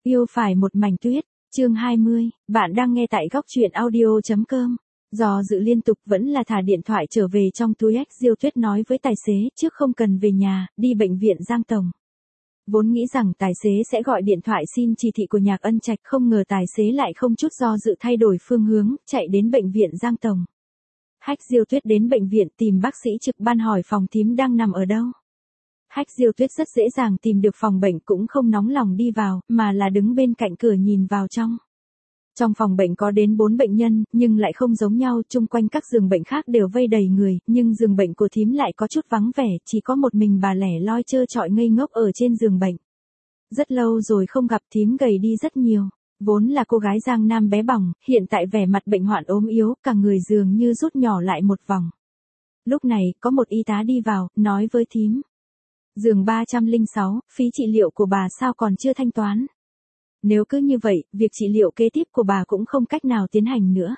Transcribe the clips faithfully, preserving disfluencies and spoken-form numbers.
Yêu phải một mảnh tuyết, chương hai mươi, bạn đang nghe tại góc truyện audio.com. Do dự liên tục vẫn là thả điện thoại trở về trong túi. Hách Diêu Tuyết nói với tài xế trước không cần về nhà, đi bệnh viện Giang Tổng. Vốn nghĩ rằng tài xế sẽ gọi điện thoại xin chỉ thị của Nhạc Ân Trạch, không ngờ tài xế lại không chút do dự thay đổi phương hướng, chạy đến bệnh viện Giang Tổng. Hách Diêu Tuyết đến bệnh viện tìm bác sĩ trực ban hỏi phòng thím đang nằm ở đâu. Hách Diêu Tuyết rất dễ dàng tìm được phòng bệnh, cũng không nóng lòng đi vào, mà là đứng bên cạnh cửa nhìn vào trong. Trong phòng bệnh có đến bốn bệnh nhân, nhưng lại không giống nhau, chung quanh các giường bệnh khác đều vây đầy người, nhưng giường bệnh của thím lại có chút vắng vẻ, chỉ có một mình bà lẻ loi trơ trọi ngây ngốc ở trên giường bệnh. Rất lâu rồi không gặp, thím gầy đi rất nhiều. Vốn là cô gái Giang Nam bé bỏng, hiện tại vẻ mặt bệnh hoạn ốm yếu, cả người dường như rút nhỏ lại một vòng. Lúc này, có một y tá đi vào, nói với thím. Giường ba trăm lẻ sáu, phí trị liệu của bà sao còn chưa thanh toán? Nếu cứ như vậy, việc trị liệu kế tiếp của bà cũng không cách nào tiến hành nữa.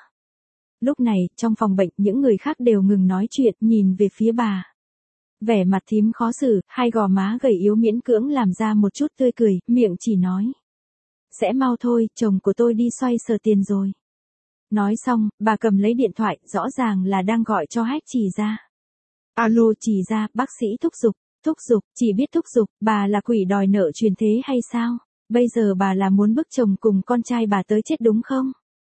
Lúc này, trong phòng bệnh, những người khác đều ngừng nói chuyện, nhìn về phía bà. Vẻ mặt thím khó xử, hai gò má gầy yếu miễn cưỡng làm ra một chút tươi cười, miệng chỉ nói. Sẽ mau thôi, chồng của tôi đi xoay sở tiền rồi. Nói xong, bà cầm lấy điện thoại, rõ ràng là đang gọi cho Hách Chỉ Gia. Alo Chỉ Gia, bác sĩ thúc giục. Thúc giục, chỉ biết thúc giục, bà là quỷ đòi nợ truyền thế hay sao? Bây giờ bà là muốn bức chồng cùng con trai bà tới chết đúng không?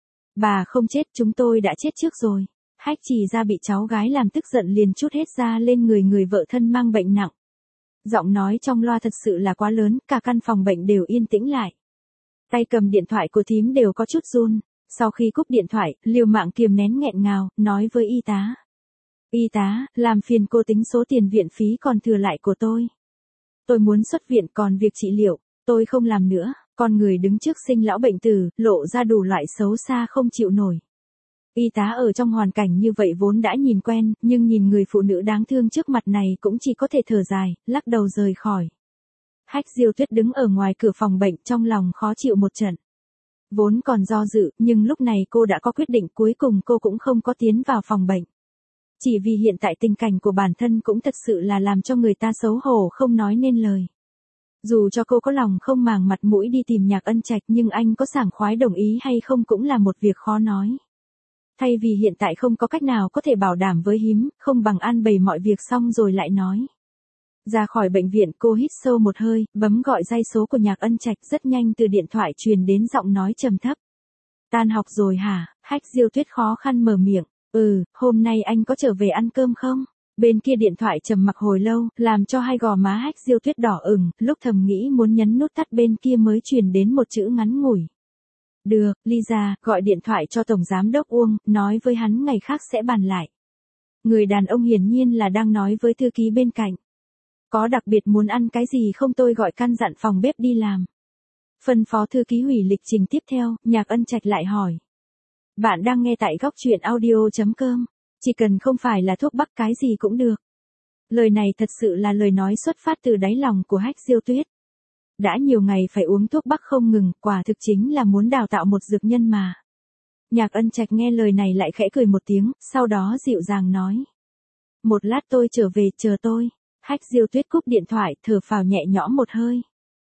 Bà không chết, chúng tôi đã chết trước rồi. Hách Chỉ Gia bị cháu gái làm tức giận liền trút hết ra lên người người vợ thân mang bệnh nặng. Giọng nói trong loa thật sự là quá lớn, cả căn phòng bệnh đều yên tĩnh lại. Tay cầm điện thoại của thím đều có chút run. Sau khi cúp điện thoại, liều mạng kiềm nén nghẹn ngào, nói với y tá. Y tá, làm phiền cô tính số tiền viện phí còn thừa lại của tôi. Tôi muốn xuất viện, còn việc trị liệu, tôi không làm nữa. Con người đứng trước sinh lão bệnh tử, lộ ra đủ loại xấu xa không chịu nổi. Y tá ở trong hoàn cảnh như vậy vốn đã nhìn quen, nhưng nhìn người phụ nữ đáng thương trước mặt này cũng chỉ có thể thở dài, lắc đầu rời khỏi. Hách Diêu Tuyết đứng ở ngoài cửa phòng bệnh, trong lòng khó chịu một trận. Vốn còn do dự, nhưng lúc này cô đã có quyết định, cuối cùng cô cũng không có tiến vào phòng bệnh. Chỉ vì hiện tại tình cảnh của bản thân cũng thật sự là làm cho người ta xấu hổ không nói nên lời. Dù cho cô có lòng không màng mặt mũi đi tìm Nhạc Ân Trạch, nhưng anh có sảng khoái đồng ý hay không cũng là một việc khó nói. Thay vì hiện tại không có cách nào có thể bảo đảm với hím, không bằng an bày mọi việc xong rồi lại nói. Ra khỏi bệnh viện, cô hít sâu một hơi, bấm gọi dây số của Nhạc Ân Trạch, rất nhanh từ điện thoại truyền đến giọng nói trầm thấp. Tan học rồi hả? Hách Diêu Tuyết khó khăn mở miệng. Ừ, hôm nay anh có trở về ăn cơm không? Bên kia điện thoại trầm mặc hồi lâu, làm cho hai gò má Hách Diêu Tuyết đỏ ửng, lúc thầm nghĩ muốn nhấn nút tắt bên kia mới truyền đến một chữ ngắn ngủi. Được, Lisa, gọi điện thoại cho Tổng Giám đốc Uông, nói với hắn ngày khác sẽ bàn lại. Người đàn ông hiển nhiên là đang nói với thư ký bên cạnh. Có đặc biệt muốn ăn cái gì không, tôi gọi căn dặn phòng bếp đi làm. Phân phó thư ký hủy lịch trình tiếp theo, Nhạc Ân Trạch lại hỏi. Bạn đang nghe tại góc truyện audio.com. Chỉ cần không phải là thuốc bắc cái gì cũng được. Lời này thật sự là lời nói xuất phát từ đáy lòng của Hách Diêu Tuyết. Đã nhiều ngày phải uống thuốc bắc không ngừng, quả thực chính là muốn đào tạo một dược nhân mà. Nhạc Ân Trạch nghe lời này lại khẽ cười một tiếng, sau đó dịu dàng nói. Một lát tôi trở về, chờ tôi. Hách Diêu Tuyết cúp điện thoại, thở phào nhẹ nhõm một hơi.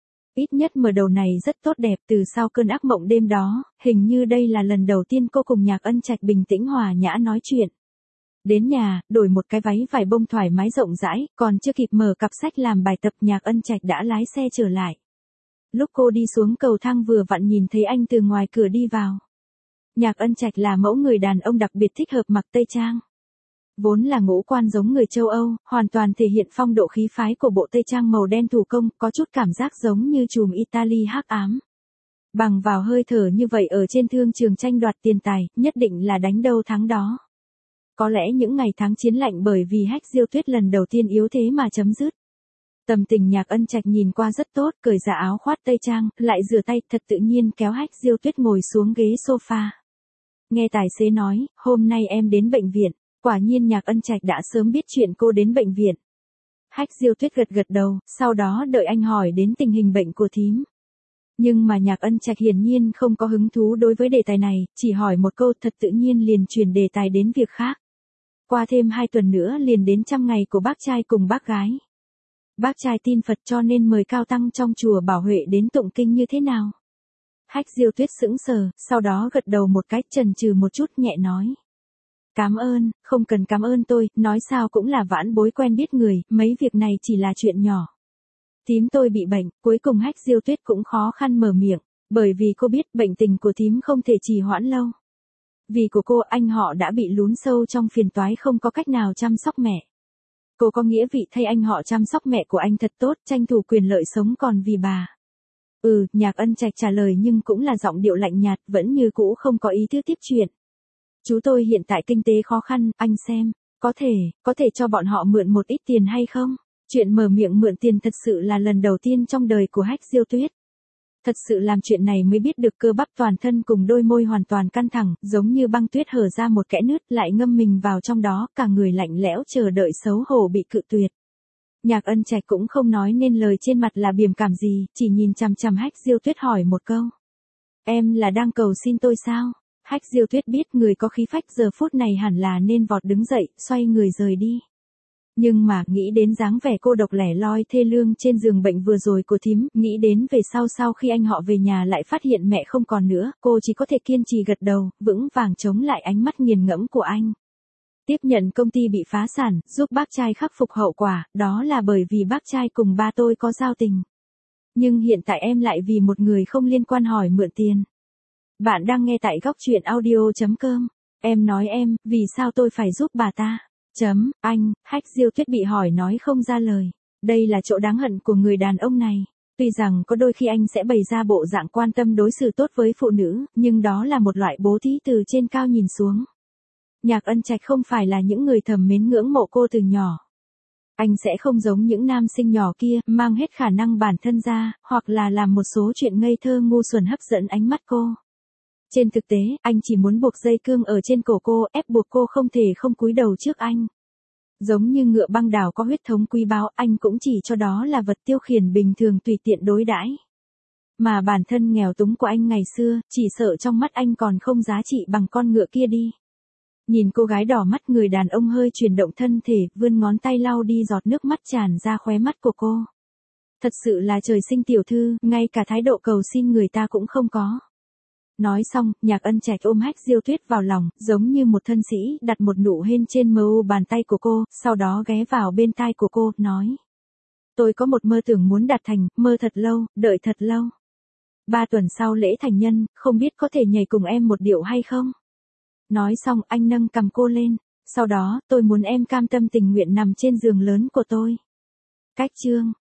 Ít nhất mở đầu này rất tốt đẹp, từ sau cơn ác mộng đêm đó, hình như đây là lần đầu tiên cô cùng Nhạc Ân Trạch bình tĩnh hòa nhã nói chuyện. Đến nhà, đổi một cái váy vải bông thoải mái rộng rãi, còn chưa kịp mở cặp sách làm bài tập, Nhạc Ân Trạch đã lái xe trở lại. Lúc cô đi xuống cầu thang vừa vặn nhìn thấy anh từ ngoài cửa đi vào. Nhạc Ân Trạch là mẫu người đàn ông đặc biệt thích hợp mặc tây trang. Vốn là ngũ quan giống người châu Âu, hoàn toàn thể hiện phong độ khí phái của bộ tây trang màu đen thủ công, có chút cảm giác giống như chùm Italy hắc ám. Bằng vào hơi thở như vậy ở trên thương trường tranh đoạt tiền tài, nhất định là đánh đâu thắng đó. Có lẽ những ngày tháng chiến lạnh bởi vì Hách Diêu Tuyết lần đầu tiên yếu thế mà chấm dứt. Tâm tình Nhạc Ân Trạch nhìn qua rất tốt, cởi ra áo khoác tây trang, lại rửa tay, thật tự nhiên kéo Hách Diêu Tuyết ngồi xuống ghế sofa. Nghe tài xế nói, hôm nay em đến bệnh viện. Quả nhiên Nhạc Ân Trạch đã sớm biết chuyện cô đến bệnh viện. Hách Diêu Tuyết gật gật đầu, sau đó đợi anh hỏi đến tình hình bệnh của thím. Nhưng mà Nhạc Ân Trạch hiển nhiên không có hứng thú đối với đề tài này, chỉ hỏi một câu thật tự nhiên liền chuyển đề tài đến việc khác. Qua thêm hai tuần nữa liền đến trăm ngày của bác trai cùng bác gái. Bác trai tin Phật cho nên mời cao tăng trong chùa Bảo Huệ đến tụng kinh như thế nào? Hách Diêu Tuyết sững sờ, sau đó gật đầu một cái, chần chừ một chút nhẹ nói. Cảm ơn, không cần cảm ơn tôi, nói sao cũng là vãn bối quen biết người, mấy việc này chỉ là chuyện nhỏ. Thím tôi bị bệnh, cuối cùng Hách Diêu Tuyết cũng khó khăn mở miệng, bởi vì cô biết bệnh tình của thím không thể trì hoãn lâu. Vì của cô anh họ đã bị lún sâu trong phiền toái không có cách nào chăm sóc mẹ. Cô có nghĩa vị thay anh họ chăm sóc mẹ của anh thật tốt, tranh thủ quyền lợi sống còn vì bà. Ừ, Nhạc Ân Trạch trả lời nhưng cũng là giọng điệu lạnh nhạt, vẫn như cũ không có ý tứ tiếp chuyện. Chú tôi hiện tại kinh tế khó khăn, anh xem, có thể, có thể cho bọn họ mượn một ít tiền hay không? Chuyện mở miệng mượn tiền thật sự là lần đầu tiên trong đời của Hách Diêu Tuyết. Thật sự làm chuyện này mới biết được cơ bắp toàn thân cùng đôi môi hoàn toàn căng thẳng, giống như băng tuyết hở ra một kẽ nứt lại ngâm mình vào trong đó, cả người lạnh lẽo chờ đợi xấu hổ bị cự tuyệt. Nhạc Ân Trạch cũng không nói nên lời, trên mặt là biềm cảm gì, chỉ nhìn chằm chằm Hách Diêu Tuyết hỏi một câu. Em là đang cầu xin tôi sao? Hách Diêu Tuyết biết người có khí phách giờ phút này hẳn là nên vọt đứng dậy, xoay người rời đi. Nhưng mà, nghĩ đến dáng vẻ cô độc lẻ loi thê lương trên giường bệnh vừa rồi của thím, nghĩ đến về sau sau khi anh họ về nhà lại phát hiện mẹ không còn nữa, cô chỉ có thể kiên trì gật đầu, vững vàng chống lại ánh mắt nghiền ngẫm của anh. Tiếp nhận công ty bị phá sản, giúp bác trai khắc phục hậu quả, đó là bởi vì bác trai cùng ba tôi có giao tình. Nhưng hiện tại em lại vì một người không liên quan hỏi mượn tiền. Bạn đang nghe tại góc truyện audio.com. Em nói em, vì sao tôi phải giúp bà ta? Chấm, anh, Hách Diêu Tuyết bị hỏi nói không ra lời. Đây là chỗ đáng hận của người đàn ông này. Tuy rằng có đôi khi anh sẽ bày ra bộ dạng quan tâm đối xử tốt với phụ nữ, nhưng đó là một loại bố thí từ trên cao nhìn xuống. Nhạc Ân Trạch không phải là những người thầm mến ngưỡng mộ cô từ nhỏ. Anh sẽ không giống những nam sinh nhỏ kia, mang hết khả năng bản thân ra, hoặc là làm một số chuyện ngây thơ ngu xuẩn hấp dẫn ánh mắt cô. Trên thực tế, anh chỉ muốn buộc dây cương ở trên cổ cô, ép buộc cô không thể không cúi đầu trước anh. Giống như ngựa băng đảo có huyết thống quý báu, anh cũng chỉ cho đó là vật tiêu khiển bình thường tùy tiện đối đãi. Mà bản thân nghèo túng của anh ngày xưa, chỉ sợ trong mắt anh còn không giá trị bằng con ngựa kia đi. Nhìn cô gái đỏ mắt, người đàn ông hơi chuyển động thân thể, vươn ngón tay lau đi giọt nước mắt tràn ra khóe mắt của cô. Thật sự là trời sinh tiểu thư, ngay cả thái độ cầu xin người ta cũng không có. Nói xong, Nhạc Ân Trạch ôm Hách Diêu Tuyết vào lòng, giống như một thân sĩ, đặt một nụ hôn trên mờ u bàn tay của cô, sau đó ghé vào bên tai của cô, nói. Tôi có một mơ tưởng muốn đạt thành, mơ thật lâu, đợi thật lâu. Ba tuần sau lễ thành nhân, không biết có thể nhảy cùng em một điệu hay không? Nói xong, anh nâng cằm cô lên. Sau đó, tôi muốn em cam tâm tình nguyện nằm trên giường lớn của tôi. Cách chương.